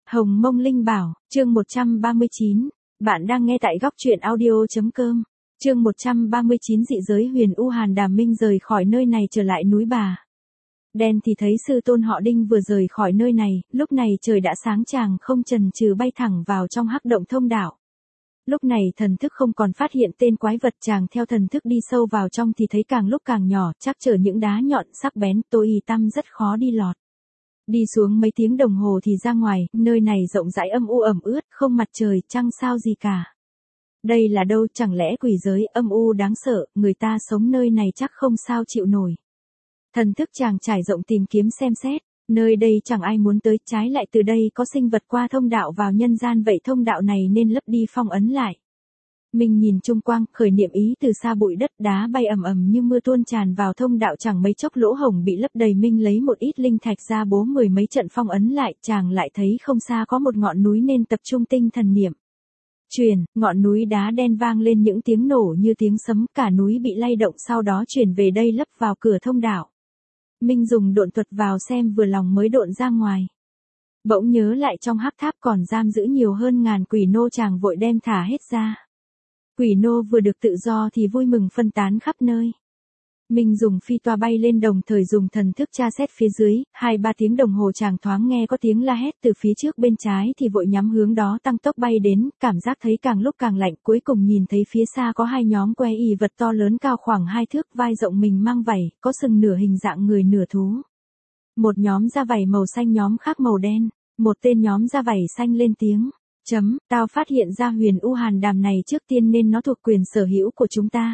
Hồng Mông Linh Bảo, chương 139. Bạn đang nghe tại góc truyện audio.com. Chương 139 dị giới huyền u Hàn Đàm Minh rời khỏi nơi này trở lại núi Bà. Đen thì thấy sư tôn họ Đinh vừa rời khỏi nơi này, lúc này trời đã sáng chàng không chần chừ bay thẳng vào trong hắc động thông đạo. Lúc này thần thức không còn phát hiện tên quái vật, chàng theo thần thức đi sâu vào trong thì thấy càng lúc càng nhỏ, chắc chở những đá nhọn sắc bén, tối tăm rất khó đi lọt. Đi xuống mấy tiếng đồng hồ thì ra ngoài, nơi này rộng rãi âm u ẩm ướt, không mặt trời, trăng sao gì cả. Đây là đâu, chẳng lẽ quỷ giới âm u đáng sợ, người ta sống nơi này chắc không sao chịu nổi. Thần thức chàng trải rộng tìm kiếm xem xét, nơi đây chẳng ai muốn tới, trái lại từ đây có sinh vật qua thông đạo vào nhân gian, vậy thông đạo này nên lấp đi phong ấn lại. Mình nhìn chung quanh, khởi niệm ý từ xa, bụi đất đá bay ầm ầm như mưa tuôn tràn vào thông đạo, chẳng mấy chốc lỗ hổng bị lấp đầy. Minh lấy một ít linh thạch ra bố mười mấy trận phong ấn lại, chàng lại thấy không xa có một ngọn núi nên tập trung tinh thần niệm. Truyền, ngọn núi đá đen vang lên những tiếng nổ như tiếng sấm, cả núi bị lay động, sau đó chuyển về đây lấp vào cửa thông đạo. Minh dùng độn thuật vào xem vừa lòng mới độn ra ngoài. Bỗng nhớ lại trong hắc tháp còn giam giữ nhiều hơn ngàn quỷ nô, chàng vội đem thả hết ra. Quỷ nô vừa được tự do thì vui mừng phân tán khắp nơi. Minh dùng phi toa bay lên, đồng thời dùng thần thức tra xét phía dưới, 2-3 tiếng đồng hồ chàng thoáng nghe có tiếng la hét từ phía trước bên trái thì vội nhắm hướng đó tăng tốc bay đến, cảm giác thấy càng lúc càng lạnh, cuối cùng nhìn thấy phía xa có hai nhóm que ỉ vật to lớn cao khoảng 2 thước, vai rộng, mình mang vảy, có sừng nửa hình dạng người nửa thú. Một nhóm da vảy màu xanh, nhóm khác màu đen. Một tên nhóm da vảy xanh lên tiếng. Tao phát hiện ra huyền u Hàn Đàm này trước tiên nên nó thuộc quyền sở hữu của chúng ta.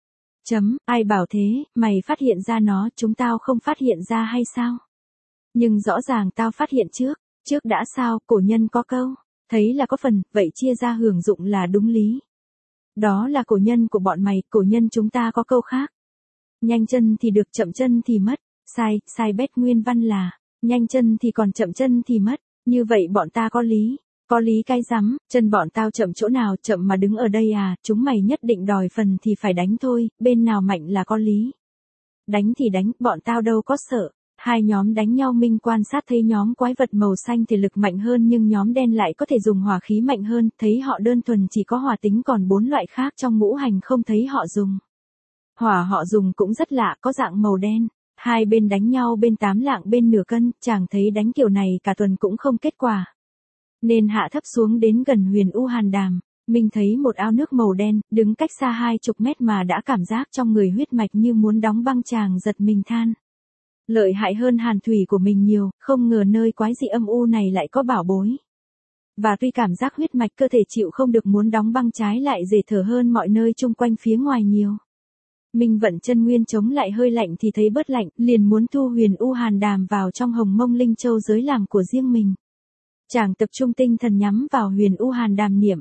Ai bảo thế, mày phát hiện ra nó, chúng tao không phát hiện ra hay sao? Nhưng rõ ràng tao phát hiện trước đã sao, cổ nhân có câu, thấy là có phần, vậy chia ra hưởng dụng là đúng lý. Đó là cổ nhân của bọn mày, cổ nhân chúng ta có câu khác. Nhanh chân thì được, chậm chân thì mất. Sai bét, nguyên văn là, nhanh chân thì còn chậm chân thì mất, như vậy bọn ta có lý. Có lý cái rắm, chân bọn tao chậm chỗ nào, chậm mà đứng ở đây à, chúng mày nhất định đòi phần thì phải đánh thôi, bên nào mạnh là có lý. Đánh thì đánh, bọn tao đâu có sợ. Hai nhóm đánh nhau, Minh quan sát thấy nhóm quái vật màu xanh thể lực mạnh hơn, nhưng nhóm đen lại có thể dùng hỏa khí mạnh hơn, thấy họ đơn thuần chỉ có hỏa tính, còn 4 loại khác trong ngũ hành không thấy họ dùng. Hỏa họ dùng cũng rất lạ, có dạng màu đen. Hai bên đánh nhau, bên 8 lạng bên nửa cân, chàng thấy đánh kiểu này cả tuần cũng không kết quả. Nên hạ thấp xuống đến gần huyền u Hàn Đàm, mình thấy một ao nước màu đen, đứng cách xa 20 mét mà đã cảm giác trong người huyết mạch như muốn đóng băng, chàng giật mình than. Lợi hại hơn hàn thủy của mình nhiều, không ngờ nơi quái dị âm u này lại có bảo bối. Và tuy cảm giác huyết mạch cơ thể chịu không được muốn đóng băng, trái lại dễ thở hơn mọi nơi chung quanh phía ngoài nhiều. Mình vận chân nguyên chống lại hơi lạnh thì thấy bớt lạnh, liền muốn thu huyền u Hàn Đàm vào trong Hồng Mông Linh Châu giới làm của riêng mình. Chàng tập trung tinh thần nhắm vào huyền u Hàn Đàm niệm.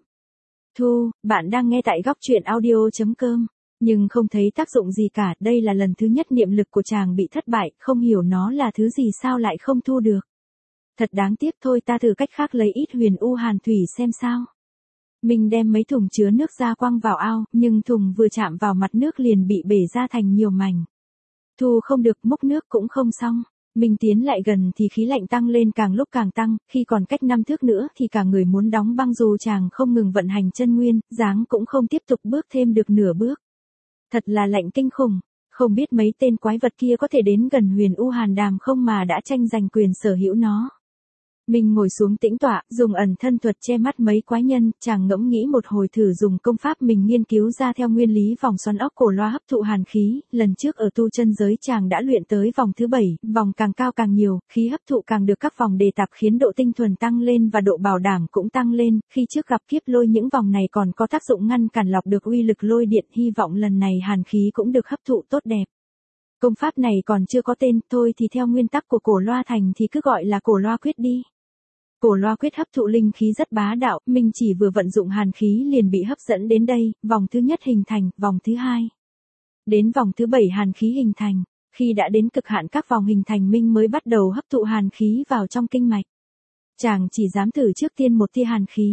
Bạn đang nghe tại góc truyện audio.com, nhưng không thấy tác dụng gì cả, đây là lần thứ nhất niệm lực của chàng bị thất bại, không hiểu nó là thứ gì sao lại không thu được. Thật đáng tiếc, thôi ta thử cách khác lấy ít huyền u Hàn thủy xem sao. Mình đem mấy thùng chứa nước ra quăng vào ao, nhưng thùng vừa chạm vào mặt nước liền bị bể ra thành nhiều mảnh. Thu không được, múc nước cũng không xong. Mình tiến lại gần thì khí lạnh tăng lên, càng lúc càng tăng, khi còn cách 5 thước nữa thì cả người muốn đóng băng, dù chàng không ngừng vận hành chân nguyên, dáng cũng không tiếp tục bước thêm được nửa bước. Thật là lạnh kinh khủng, không biết mấy tên quái vật kia có thể đến gần huyền u Hàn Đàm không mà đã tranh giành quyền sở hữu nó. Mình ngồi xuống tĩnh tọa, dùng ẩn thân thuật che mắt mấy quái nhân, chàng ngẫm nghĩ một hồi thử dùng công pháp mình nghiên cứu ra theo nguyên lý vòng xoắn ốc cổ loa hấp thụ hàn khí, lần trước ở tu chân giới chàng đã luyện tới vòng thứ 7, vòng càng cao càng nhiều, khí hấp thụ càng được các vòng đề tạp khiến độ tinh thuần tăng lên và độ bảo đảm cũng tăng lên, khi trước gặp kiếp lôi những vòng này còn có tác dụng ngăn cản lọc được uy lực lôi điện, hy vọng lần này hàn khí cũng được hấp thụ tốt đẹp. Công pháp này còn chưa có tên, thôi thì theo nguyên tắc của cổ loa thành thì cứ gọi là cổ loa quyết đi. Cổ loa quyết hấp thụ linh khí rất bá đạo, mình chỉ vừa vận dụng hàn khí liền bị hấp dẫn đến đây, vòng thứ nhất hình thành, vòng thứ 2. Đến vòng thứ 7 hàn khí hình thành, khi đã đến cực hạn các vòng hình thành, Minh mới bắt đầu hấp thụ hàn khí vào trong kinh mạch. Chàng chỉ dám thử trước tiên một tia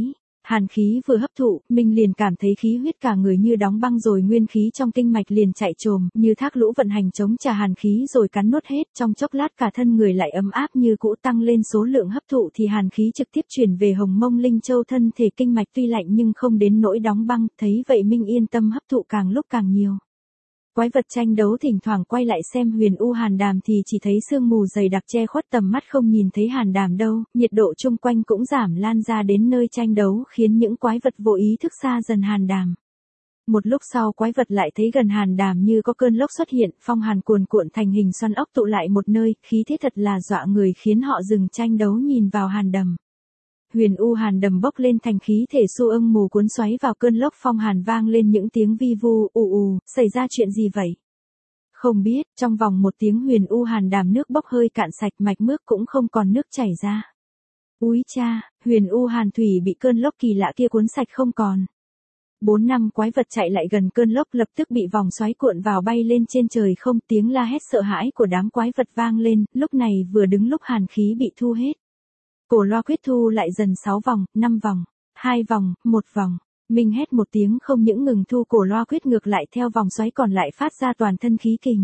Hàn khí vừa hấp thụ, mình liền cảm thấy khí huyết cả người như đóng băng rồi nguyên khí trong kinh mạch liền chạy trồm, như thác lũ vận hành chống trả hàn khí rồi cắn nuốt hết, trong chốc lát cả thân người lại ấm áp như cũ tăng lên số lượng hấp thụ thì hàn khí trực tiếp chuyển về hồng mông linh châu thân thể kinh mạch tuy lạnh nhưng không đến nỗi đóng băng, thấy vậy Minh yên tâm hấp thụ càng lúc càng nhiều. Quái vật tranh đấu thỉnh thoảng quay lại xem Huyền U Hàn Đàm thì chỉ thấy sương mù dày đặc che khuất tầm mắt không nhìn thấy Hàn Đàm đâu, nhiệt độ chung quanh cũng giảm lan ra đến nơi tranh đấu khiến những quái vật vô ý thức xa dần Hàn Đàm. Một lúc sau quái vật lại thấy gần Hàn Đàm như có cơn lốc xuất hiện, phong hàn cuồn cuộn thành hình xoắn ốc tụ lại một nơi, khí thế thật là dọa người khiến họ dừng tranh đấu nhìn vào Hàn Đàm. Huyền U Hàn Đàm bốc lên thành khí thể xu ưng mù cuốn xoáy vào cơn lốc phong hàn vang lên những tiếng vi vu, xảy ra chuyện gì vậy? Không biết, trong vòng một tiếng Huyền U Hàn Đàm nước bốc hơi cạn sạch mạch mước cũng không còn nước chảy ra. Úi cha, Huyền U Hàn Thủy bị cơn lốc kỳ lạ kia cuốn sạch không còn. 4 năm quái vật chạy lại gần cơn lốc lập tức bị vòng xoáy cuộn vào bay lên trên trời không, tiếng la hét sợ hãi của đám quái vật vang lên, lúc này vừa đứng lúc hàn khí bị thu hết. Cổ loa quyết thu lại dần 6 vòng, 5 vòng, 2 vòng, 1 vòng. Mình hét một tiếng không những ngừng thu cổ loa quyết ngược lại theo vòng xoáy còn lại phát ra toàn thân khí kình.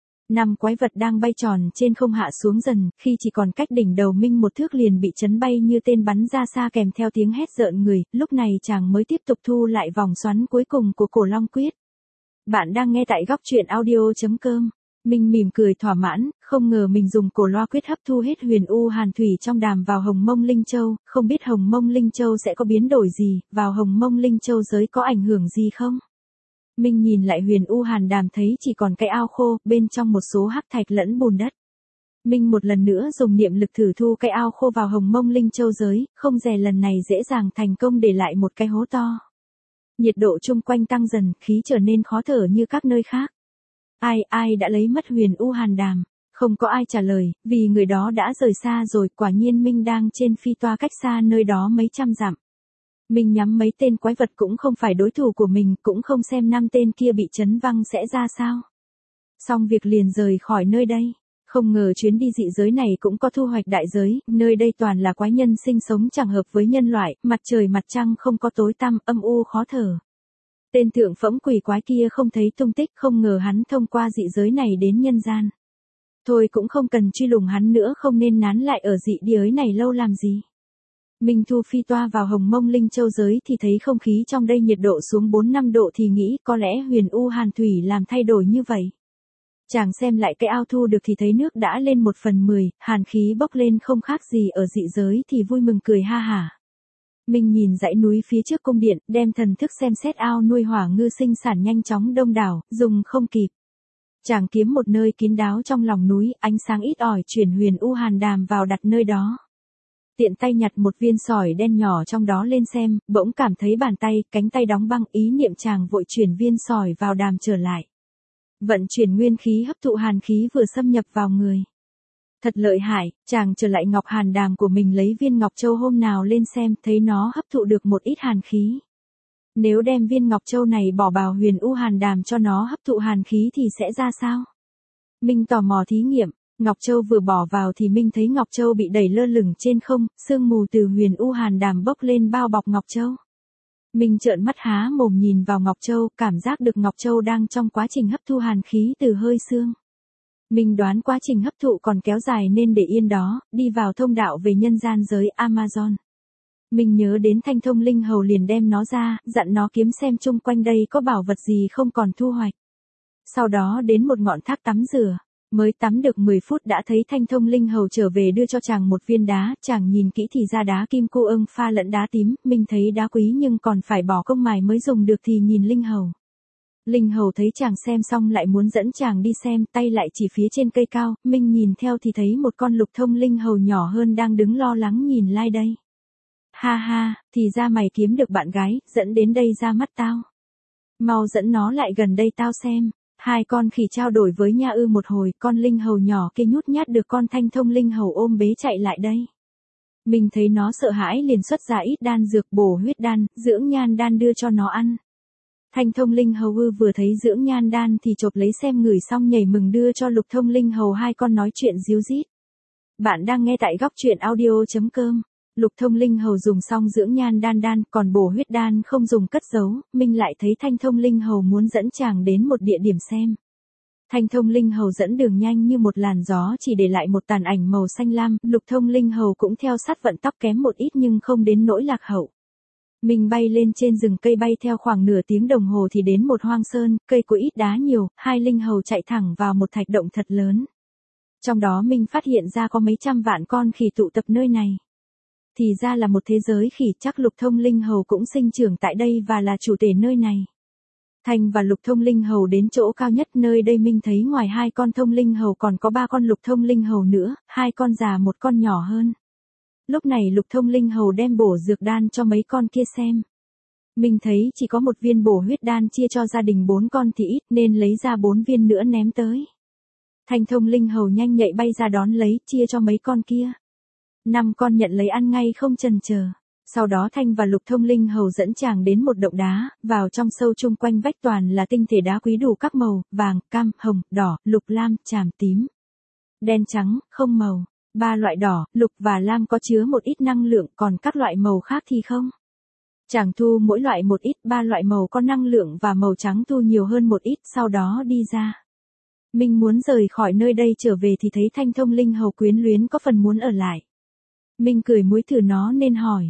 5 quái vật đang bay tròn trên không hạ xuống dần, khi chỉ còn cách đỉnh đầu Minh một thước liền bị chấn bay như tên bắn ra xa kèm theo tiếng hét rợn người, lúc này chàng mới tiếp tục thu lại vòng xoắn cuối cùng của cổ long quyết. Bạn đang nghe tại góc truyện audio.com. Minh mỉm cười thỏa mãn, không ngờ mình dùng cổ loa quyết hấp thu hết Huyền U Hàn Thủy trong đàm vào Hồng Mông Linh Châu, không biết Hồng Mông Linh Châu sẽ có biến đổi gì, vào Hồng Mông Linh Châu giới có ảnh hưởng gì không? Minh nhìn lại Huyền U Hàn Đàm thấy chỉ còn cái ao khô, bên trong một số hắc thạch lẫn bùn đất. Minh một lần nữa dùng niệm lực thử thu cái ao khô vào Hồng Mông Linh Châu giới, không dè lần này dễ dàng thành công để lại một cái hố to. Nhiệt độ chung quanh tăng dần, khí trở nên khó thở như các nơi khác. Ai đã lấy mất Huyền U Hàn Đàm? Không có ai trả lời, vì người đó đã rời xa rồi, quả nhiên Minh đang trên phi toa cách xa nơi đó mấy trăm dặm. Minh nhắm mấy tên quái vật cũng không phải đối thủ của mình, cũng không xem 5 tên kia bị chấn văng sẽ ra sao. Xong việc liền rời khỏi nơi đây. Không ngờ chuyến đi dị giới này cũng có thu hoạch đại giới, nơi đây toàn là quái nhân sinh sống chẳng hợp với nhân loại, mặt trời mặt trăng không có tối tăm, âm u khó thở. Tên thượng phẩm quỷ quái kia không thấy tung tích, không ngờ hắn thông qua dị giới này đến nhân gian. Thôi cũng không cần truy lùng hắn nữa, không nên nán lại ở dị giới này lâu làm gì. Minh thu phi toa vào Hồng Mông Linh Châu giới thì thấy không khí trong đây nhiệt độ xuống 4-5 độ thì nghĩ có lẽ Huyền U Hàn Thủy làm thay đổi như vậy. Chàng xem lại cái ao thu được thì thấy nước đã lên 1/10, hàn khí bốc lên không khác gì ở dị giới thì vui mừng cười ha hả. Minh nhìn dãy núi phía trước cung điện, đem thần thức xem xét ao nuôi hỏa ngư sinh sản nhanh chóng đông đảo, dùng không kịp. Chàng kiếm một nơi kín đáo trong lòng núi, ánh sáng ít ỏi chuyển Huyền U Hàn Đàm vào đặt nơi đó. Tiện tay nhặt một viên sỏi đen nhỏ trong đó lên xem, bỗng cảm thấy bàn tay, cánh tay đóng băng, ý niệm chàng vội chuyển viên sỏi vào đàm trở lại. Vận chuyển nguyên khí hấp thụ hàn khí vừa xâm nhập vào người. Thật lợi hại, chàng trở lại ngọc hàn đàm của mình lấy viên ngọc châu hôm nào lên xem, thấy nó hấp thụ được một ít hàn khí. Nếu đem viên ngọc châu này bỏ vào Huyền U Hàn Đàm cho nó hấp thụ hàn khí thì sẽ ra sao? Minh tò mò thí nghiệm, ngọc châu vừa bỏ vào thì Minh thấy ngọc châu bị đẩy lơ lửng trên không, sương mù từ Huyền U Hàn Đàm bốc lên bao bọc ngọc châu. Minh trợn mắt há mồm nhìn vào ngọc châu, cảm giác được ngọc châu đang trong quá trình hấp thu hàn khí từ hơi sương. Minh đoán quá trình hấp thụ còn kéo dài nên để yên đó, đi vào thông đạo về nhân gian giới Amazon. Minh nhớ đến Thanh Thông Linh Hầu liền đem nó ra, dặn nó kiếm xem chung quanh đây có bảo vật gì không còn thu hoạch. Sau đó đến một ngọn thác tắm rửa, mới tắm được 10 phút đã thấy Thanh Thông Linh Hầu trở về đưa cho chàng một viên đá, chàng nhìn kỹ thì ra đá kim cô ưng pha lẫn đá tím, Minh thấy đá quý nhưng còn phải bỏ công mài mới dùng được thì nhìn Linh Hầu. Linh Hầu thấy chàng xem xong lại muốn dẫn chàng đi xem, tay lại chỉ phía trên cây cao, Minh nhìn theo thì thấy một con Lục Thông Linh Hầu nhỏ hơn đang đứng lo lắng nhìn lai đây. Ha ha, thì ra mày kiếm được bạn gái, dẫn đến đây ra mắt tao. Mau dẫn nó lại gần đây tao xem. Hai con khỉ trao đổi với nha một hồi, con Linh Hầu nhỏ kia nhút nhát được con Thanh Thông Linh Hầu ôm bế chạy lại đây. Mình thấy nó sợ hãi liền xuất ra ít đan dược bổ huyết đan, dưỡng nhan đan đưa cho nó ăn. Thanh Thông Linh Hầu vừa thấy dưỡng nhan đan thì chộp lấy xem ngửi xong nhảy mừng đưa cho Lục Thông Linh Hầu, hai con nói chuyện díu dít. Bạn đang nghe tại góc truyện audio.com. Lục Thông Linh Hầu dùng xong dưỡng nhan đan, còn bổ huyết đan không dùng cất giấu, Minh lại thấy Thanh Thông Linh Hầu muốn dẫn chàng đến một địa điểm xem. Thanh Thông Linh Hầu dẫn đường nhanh như một làn gió chỉ để lại một tàn ảnh màu xanh lam, Lục Thông Linh Hầu cũng theo sát vận tốc kém một ít nhưng không đến nỗi lạc hậu. Minh bay lên trên rừng cây bay theo khoảng nửa tiếng đồng hồ thì đến một hoang sơn, cây cối ít đá nhiều, hai linh hầu chạy thẳng vào một thạch động thật lớn. Trong đó Minh phát hiện ra có mấy trăm vạn con khỉ tụ tập nơi này. Thì ra là một thế giới khỉ, chắc Lục Thông Linh Hầu cũng sinh trưởng tại đây và là chủ tể nơi này. Thanh và Lục Thông Linh Hầu đến chỗ cao nhất nơi đây Minh thấy ngoài hai con Thông Linh Hầu còn có ba con Lục Thông Linh Hầu nữa, hai con già một con nhỏ hơn. Lúc này Lục Thông Linh Hầu đem bổ dược đan cho mấy con kia xem. Minh thấy chỉ có một viên bổ huyết đan chia cho gia đình 4 con thì ít nên lấy ra 4 viên nữa ném tới. Thanh Thông Linh Hầu nhanh nhạy bay ra đón lấy, chia cho mấy con kia. 5 con nhận lấy ăn ngay không chần chờ. Sau đó Thanh và Lục Thông Linh Hầu dẫn chàng đến một động đá, vào trong sâu chung quanh vách toàn là tinh thể đá quý đủ các màu, vàng, cam, hồng, đỏ, lục lam, chàm tím, đen trắng, không màu. 3 loại đỏ, lục và lam có chứa một ít năng lượng, còn các loại màu khác thì không. Chàng thu mỗi loại một ít, 3 loại màu có năng lượng và màu trắng thu nhiều hơn một ít, sau đó đi ra. Minh muốn rời khỏi nơi đây trở về thì thấy Thanh Thông Linh Hầu quyến luyến có phần muốn ở lại. Minh cười muối thử nó nên hỏi,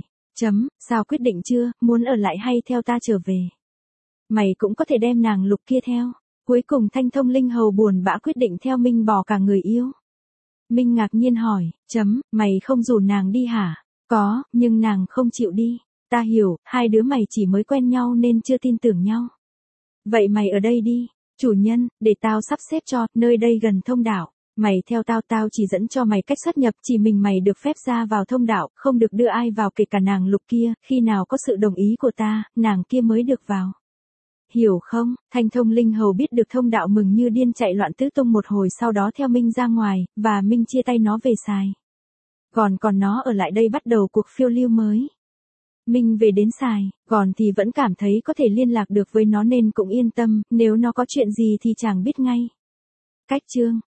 sao quyết định chưa, muốn ở lại hay theo ta trở về? Mày cũng có thể đem nàng Lục kia theo. Cuối cùng Thanh Thông Linh Hầu buồn bã quyết định theo Minh bỏ cả người yêu. Minh ngạc nhiên hỏi, mày không rủ nàng đi hả? Có, nhưng nàng không chịu đi. Ta hiểu, hai đứa mày chỉ mới quen nhau nên chưa tin tưởng nhau. Vậy mày ở đây đi. Chủ nhân, để tao sắp xếp cho, nơi đây gần thông đạo. Mày theo tao chỉ dẫn cho mày cách xuất nhập, chỉ mình mày được phép ra vào thông đạo, không được đưa ai vào kể cả nàng Lục kia, khi nào có sự đồng ý của ta, nàng kia mới được vào. Hiểu không? Thanh Thông Linh Hầu biết được thông đạo mừng như điên chạy loạn tứ tung một hồi sau đó theo Minh ra ngoài, và Minh chia tay nó về xài. Còn nó ở lại đây bắt đầu cuộc phiêu lưu mới. Minh về đến xài, còn thì vẫn cảm thấy có thể liên lạc được với nó nên cũng yên tâm, nếu nó có chuyện gì thì chàng biết ngay. Cách chương